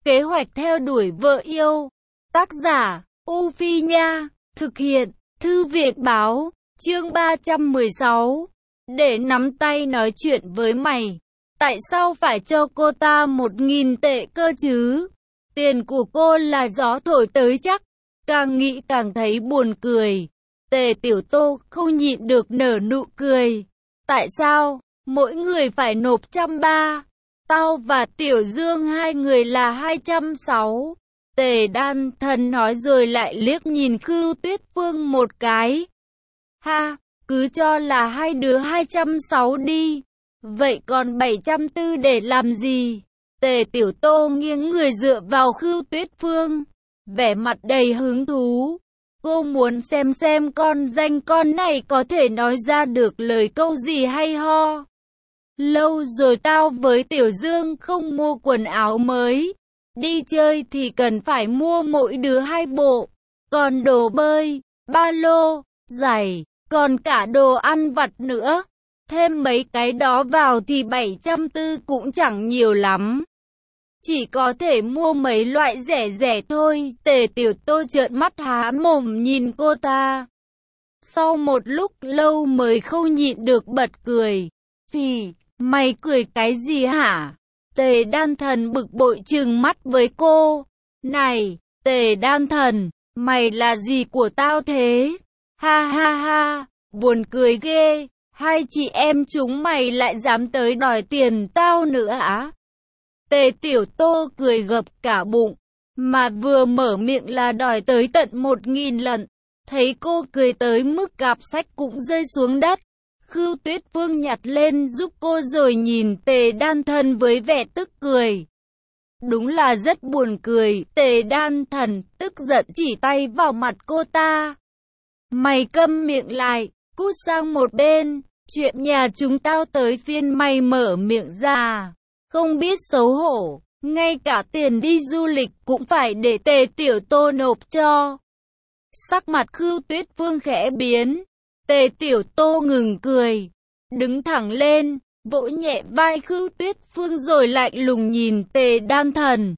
Kế hoạch theo đuổi vợ yêu. Tác giả, U Phi Nha. Thực hiện, Thư viện Báo. Chương 316. Để nắm tay nói chuyện với mày. Tại sao phải cho cô ta 1.000 tệ cơ chứ? Tiền của cô là gió thổi tới chắc. Càng nghĩ càng thấy buồn cười. Tề Tiểu Tô không nhịn được nở nụ cười. Tại sao? Mỗi người phải nộp 130. Tao và Tiểu Dương hai người là 260. Tề Đan Thần nói rồi lại liếc nhìn Khưu Tuyết Phương một cái. Ha, cứ cho là hai đứa 260 đi. Vậy còn 740 để làm gì? Tề Tiểu Tô nghiêng người dựa vào Khưu Tuyết Phương, vẻ mặt đầy hứng thú. Cô muốn xem con danh con này có thể nói ra được lời câu gì hay ho. Lâu rồi tao với Tiểu Dương không mua quần áo mới. Đi chơi thì cần phải mua mỗi đứa 2 bộ. Còn đồ bơi, ba lô, giày, còn cả đồ ăn vặt nữa. Thêm mấy cái đó vào thì 740 cũng chẳng nhiều lắm. Chỉ có thể mua mấy loại rẻ rẻ thôi. Tề Tiểu Tô trợn mắt há mồm nhìn cô ta. Sau một lúc lâu mới không nhịn được bật cười. Phì, mày cười cái gì hả? Tề Đan Thần bực bội trừng mắt với cô. Này, Tề Đan Thần, mày là gì của tao thế? Ha ha ha, buồn cười ghê. Hai chị em chúng mày lại dám tới đòi tiền tao nữa á? Tề Tiểu Tô cười gập cả bụng, mà vừa mở miệng là đòi tới tận 1.000 lần. Thấy cô cười tới mức cặp sách cũng rơi xuống đất. Khưu Tuyết Phương nhặt lên giúp cô rồi nhìn Tề Đan Thần với vẻ tức cười. Đúng là rất buồn cười. Tề Đan Thần tức giận chỉ tay vào mặt cô ta. Mày câm miệng lại, cút sang một bên. Chuyện nhà chúng tao tới phiên mày mở miệng ra. Không biết xấu hổ, ngay cả tiền đi du lịch cũng phải để Tề Tiểu Tô nộp cho. Sắc mặt Khưu Tuyết Phương khẽ biến. Tề Tiểu Tô ngừng cười, đứng thẳng lên, vỗ nhẹ vai Khưu Tuyết Phương rồi lạnh lùng nhìn Tề Đan Thần.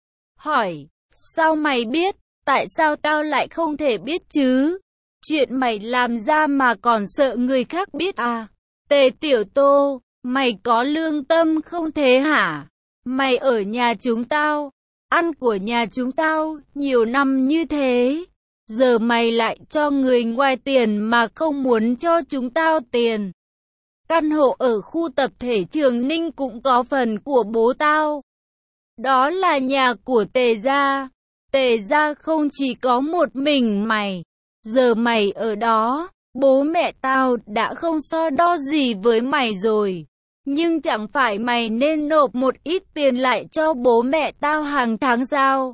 Hỏi, sao mày biết? Tại sao tao lại không thể biết chứ? Chuyện mày làm ra mà còn sợ người khác biết à? Tề Tiểu Tô, mày có lương tâm không thế hả? Mày ở nhà chúng tao, ăn của nhà chúng tao nhiều năm như thế. Giờ mày lại cho người ngoài tiền mà không muốn cho chúng tao tiền. Căn hộ ở khu tập thể Trường Ninh cũng có phần của bố tao. Đó là nhà của Tề gia. Tề gia không chỉ có một mình mày. Giờ mày ở đó, bố mẹ tao đã không so đo gì với mày rồi. Nhưng chẳng phải mày nên nộp một ít tiền lại cho bố mẹ tao hàng tháng sao?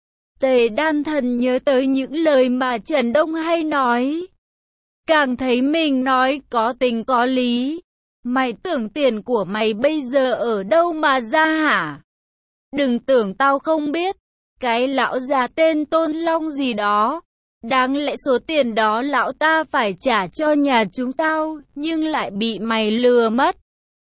Tề Đan Thần nhớ tới những lời mà Trần Đông hay nói. Càng thấy mình nói có tình có lý. Mày tưởng tiền của mày bây giờ ở đâu mà ra hả? Đừng tưởng tao không biết. Cái lão già tên Tôn Long gì đó. Đáng lẽ số tiền đó lão ta phải trả cho nhà chúng tao, nhưng lại bị mày lừa mất.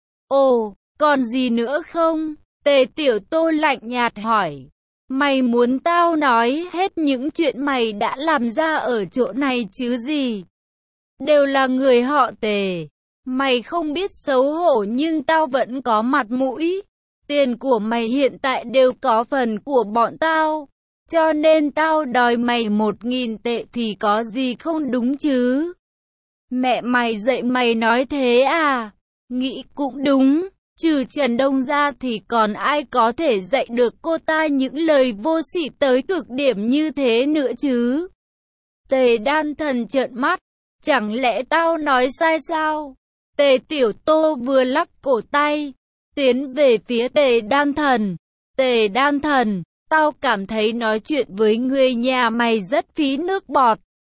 Ồ, còn gì nữa không? Tề Tiểu Tô lạnh nhạt hỏi. Mày muốn tao nói hết những chuyện mày đã làm ra ở chỗ này chứ gì? Đều là người họ Tề. Mày không biết xấu hổ nhưng tao vẫn có mặt mũi. Tiền của mày hiện tại đều có phần của bọn tao. Cho nên tao đòi mày 1.000 tệ thì có gì không đúng chứ? Mẹ mày dạy mày nói thế à? Nghĩ cũng đúng. Trừ Trần Đông ra thì còn ai có thể dạy được cô ta những lời vô sỉ tới cực điểm như thế nữa chứ? Tề Đan Thần trợn mắt. Chẳng lẽ tao nói sai sao? Tề Tiểu Tô vừa lắc cổ tay, tiến về phía Tề Đan Thần. Tề Đan Thần, tao cảm thấy nói chuyện với người nhà mày rất phí nước bọt.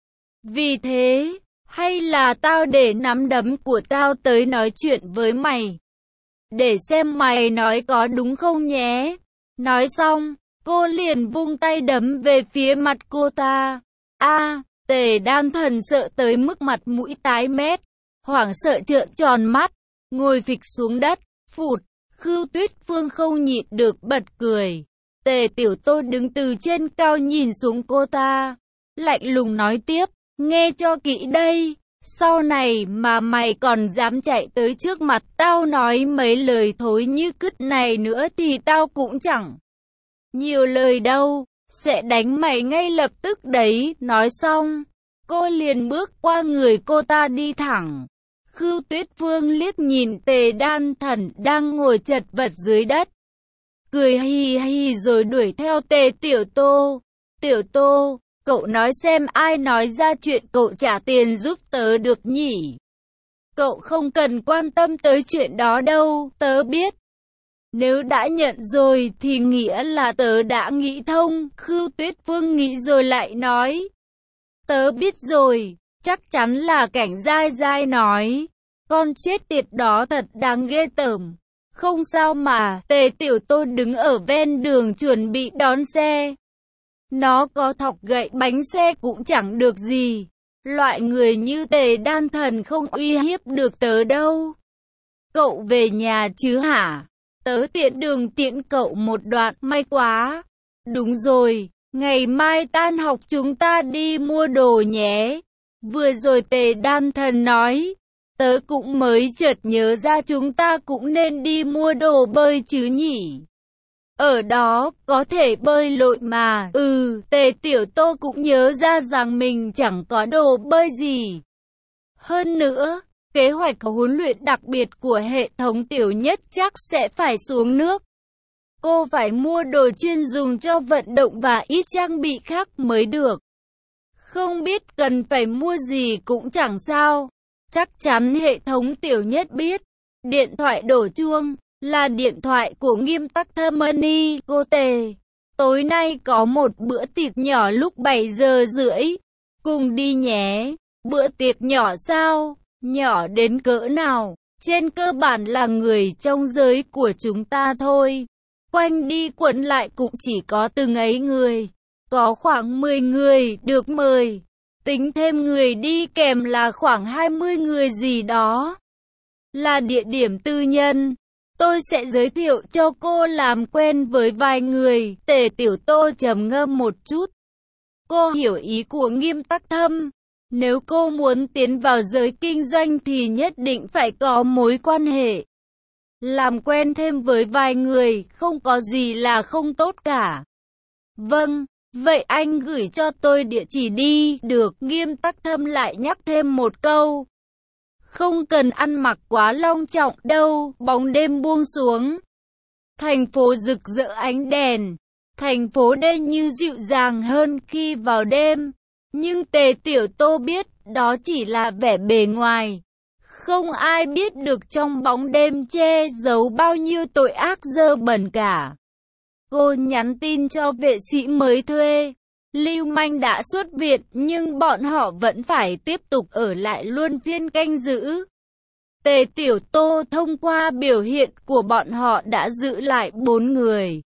Vì thế, hay là tao để nắm đấm của tao tới nói chuyện với mày? Để xem mày nói có đúng không nhé. Nói xong, cô liền vung tay đấm về phía mặt cô ta. Tề Đan Thần sợ tới mức mặt mũi tái mét, hoảng sợ trợn tròn mắt, ngồi phịch xuống đất, phụt. Khưu Tuyết Phương không nhịn được bật cười. Tề Tiểu Tô đứng từ trên cao nhìn xuống cô ta, lạnh lùng nói tiếp, nghe cho kỹ đây, sau này mà mày còn dám chạy tới trước mặt tao nói mấy lời thối như cứt này nữa thì tao cũng chẳng nhiều lời đâu, sẽ đánh mày ngay lập tức đấy. Nói xong, cô liền bước qua người cô ta đi thẳng. Khưu Tuyết Phương liếc nhìn Tề Đan Thần đang ngồi chật vật dưới đất, cười hì hì rồi đuổi theo Tề Tiểu Tô. Tiểu Tô, cậu nói xem ai nói ra chuyện cậu trả tiền giúp tớ được nhỉ? Cậu không cần quan tâm tới chuyện đó đâu, tớ biết. Nếu đã nhận rồi thì nghĩa là tớ đã nghĩ thông. Khưu Tuyết Phương nghĩ rồi lại nói, tớ biết rồi, chắc chắn là Cảnh Giai Giai nói. Con chết tiệt đó thật đáng ghê tởm. Không sao mà. Tề Tiểu Tô đứng ở ven đường chuẩn bị đón xe. Nó có thọc gậy bánh xe cũng chẳng được gì. Loại người như Tề Đan Thần không uy hiếp được tớ đâu. Cậu về nhà chứ hả? Tớ tiện đường tiễn cậu một đoạn. May quá. Đúng rồi, ngày mai tan học chúng ta đi mua đồ nhé. Vừa rồi Tề Đan Thần nói, tớ cũng mới chợt nhớ ra chúng ta cũng nên đi mua đồ bơi chứ nhỉ? Ở đó có thể bơi lội mà. Tề Tiểu Tô cũng nhớ ra rằng mình chẳng có đồ bơi gì. Hơn nữa, kế hoạch huấn luyện đặc biệt của hệ thống Tiểu Nhất chắc sẽ phải xuống nước. Cô phải mua đồ chuyên dùng cho vận động và ít trang bị khác mới được. Không biết cần phải mua gì cũng chẳng sao. Chắc chắn hệ thống Tiểu Nhất biết. Điện thoại đổ chuông là điện thoại của Nghiêm Tắc Thơ Money. Cô Tề, tối nay có một bữa tiệc nhỏ lúc 7 giờ rưỡi. Cùng đi nhé. Bữa tiệc nhỏ sao? Nhỏ đến cỡ nào? Trên cơ bản là người trong giới của chúng ta thôi. Quanh đi quẩn lại cũng chỉ có từng ấy người. Có khoảng 10 người được mời. Tính thêm người đi kèm là khoảng 20 người gì đó. Là địa điểm tư nhân. Tôi sẽ giới thiệu cho cô làm quen với vài người. Tề Tiểu Tô trầm ngâm một chút. Cô hiểu ý của Nghiêm Tắc Thâm. Nếu cô muốn tiến vào giới kinh doanh thì nhất định phải có mối quan hệ. Làm quen thêm với vài người, không có gì là không tốt cả. Vâng, vậy anh gửi cho tôi địa chỉ đi. Được. Nghiêm Tắc Thâm lại nhắc thêm một câu. Không cần ăn mặc quá long trọng đâu. Bóng đêm buông xuống. Thành phố rực rỡ ánh đèn. Thành phố đêm như dịu dàng hơn khi vào đêm. Nhưng Tề Tiểu Tô biết đó chỉ là vẻ bề ngoài. Không ai biết được trong bóng đêm che giấu bao nhiêu tội ác dơ bẩn cả. Cô nhắn tin cho vệ sĩ mới thuê. Lưu manh đã xuất viện nhưng bọn họ vẫn phải tiếp tục ở lại luân phiên canh giữ. Tề Tiểu Tô thông qua biểu hiện của bọn họ đã giữ lại 4 người.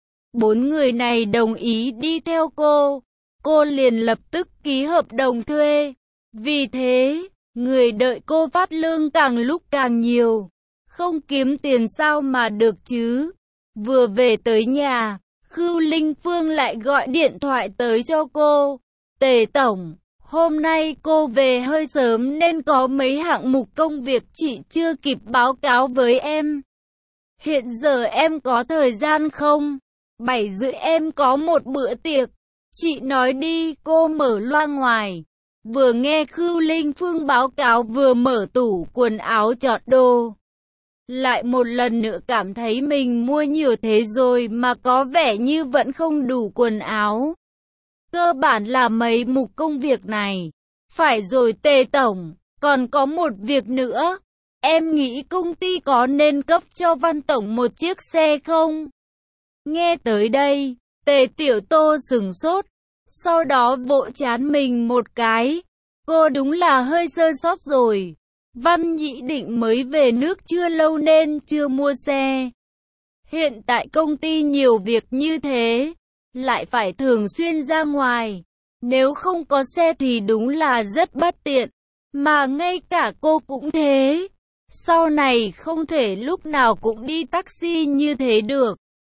4 người này đồng ý đi theo cô. Cô liền lập tức ký hợp đồng thuê. Vì thế, người đợi cô phát lương càng lúc càng nhiều. Không kiếm tiền sao mà được chứ. Vừa về tới nhà, Khưu Linh Phương lại gọi điện thoại tới cho cô. Tề Tổng, hôm nay cô về hơi sớm nên có mấy hạng mục công việc chị chưa kịp báo cáo với em. Hiện giờ em có thời gian không? 7 rưỡi em có một bữa tiệc. Chị nói đi. Cô mở loa ngoài. Vừa nghe Khưu Linh Phương báo cáo vừa mở tủ quần áo chọn đồ. Lại một lần nữa cảm thấy mình mua nhiều thế rồi mà có vẻ như vẫn không đủ quần áo. Cơ bản là mấy mục công việc này. Phải rồi Tề Tổng, còn có một việc nữa. Em nghĩ công ty có nên cấp cho Văn Tổng một chiếc xe không? Nghe tới đây, Tề Tiểu Tô sửng sốt. Sau đó vỗ trán mình một cái. Cô đúng là hơi sơ sót rồi. Văn Nhĩ Định mới về nước chưa lâu nên chưa mua xe. Hiện tại công ty nhiều việc như thế, lại phải thường xuyên ra ngoài. Nếu không có xe thì đúng là rất bất tiện. Mà ngay cả cô cũng thế. Sau này không thể lúc nào cũng đi taxi như thế được.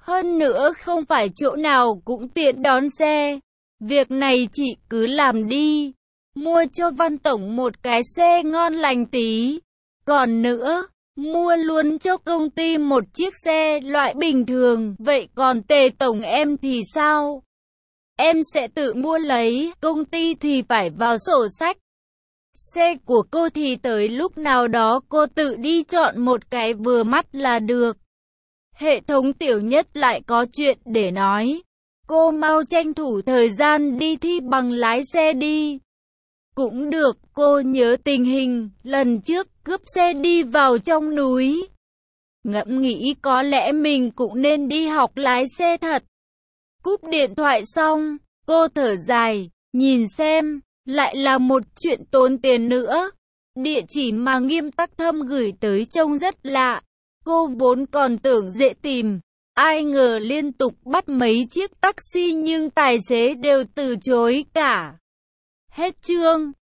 Hơn nữa không phải chỗ nào cũng tiện đón xe. Việc này chị cứ làm đi. Mua cho Văn Tổng một cái xe ngon lành tí. Còn nữa, mua luôn cho công ty một chiếc xe loại bình thường. Vậy còn Tề Tổng em thì sao? Em sẽ tự mua lấy, công ty thì phải vào sổ sách. Xe của cô thì tới lúc nào đó cô tự đi chọn một cái vừa mắt là được. Hệ thống Tiểu Nhất lại có chuyện để nói. Cô mau tranh thủ thời gian đi thi bằng lái xe đi. Cũng được, cô nhớ tình hình, lần trước cướp xe đi vào trong núi. Ngẫm nghĩ có lẽ mình cũng nên đi học lái xe thật. Cúp điện thoại xong, cô thở dài, nhìn xem, lại là một chuyện tốn tiền nữa. Địa chỉ mà Nghiêm Tắc Thâm gửi tới trông rất lạ. Cô vốn còn tưởng dễ tìm. Ai ngờ liên tục bắt mấy chiếc taxi nhưng tài xế đều từ chối cả. Hết chương.